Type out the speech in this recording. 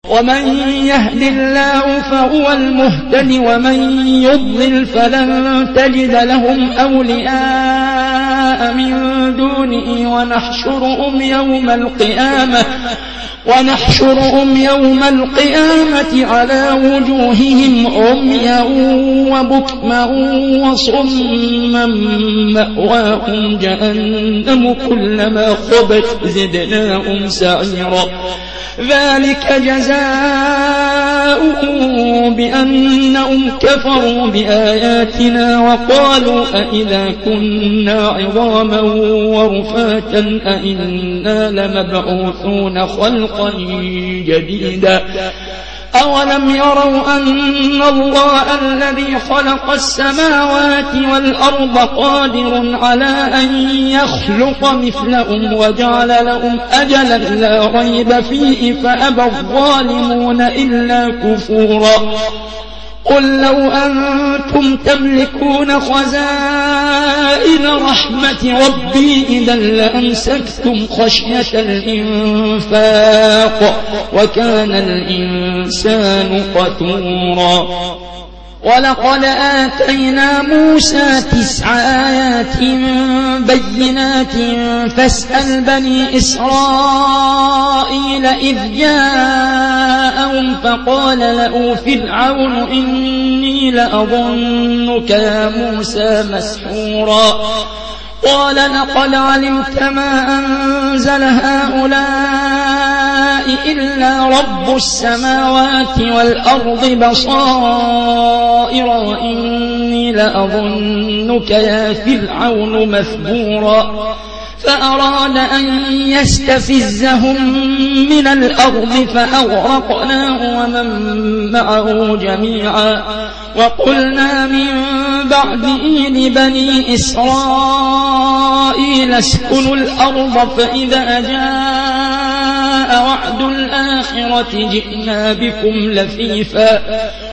ومن يهد الله فهو المهتد ومن يضلل فلن تجد لهم أولياء من دونه ونحشرهم يوم القيامة على وجوههم عميا وبكما وصما مأواهم جهنم كلما خبت زدناهم سعيرا ذلك جزاؤهم بأنهم كفروا بآياتنا وقالوا أئذا كنا عظاما ورفاتا أئنا لمبعوثون خلقا جديدا أولم يروا أن الله الذي خلق السماوات والأرض قادر على أن يخلق مثلهم وجعل لهم أجلا لا ريب فيه فأبى الظالمون إلا كفورا قل لو أنتم تملكون خزائن رحمة ربي إذا لأمسكتم خشية الإنفاق وكان الإنسان قتورا ولقد آتينا موسى 9 آيات بينات فاسأل بني إسرائيل إذ جاءهم فقال له فرعون إني لأظنك يا موسى مسحورا قال لقد علمت ما أنزل هؤلاء إلا رب السماوات والأرض بصائر وإني لأظنك يا فرعون مثبورا فأراد أن يستفزهم من الأرض فأغرقناه ومن معه جميعا وقلنا من بعده لبني إسرائيل اسكنوا الأرض فإذا جاء وعد الآخرة جئنا بكم لفيفا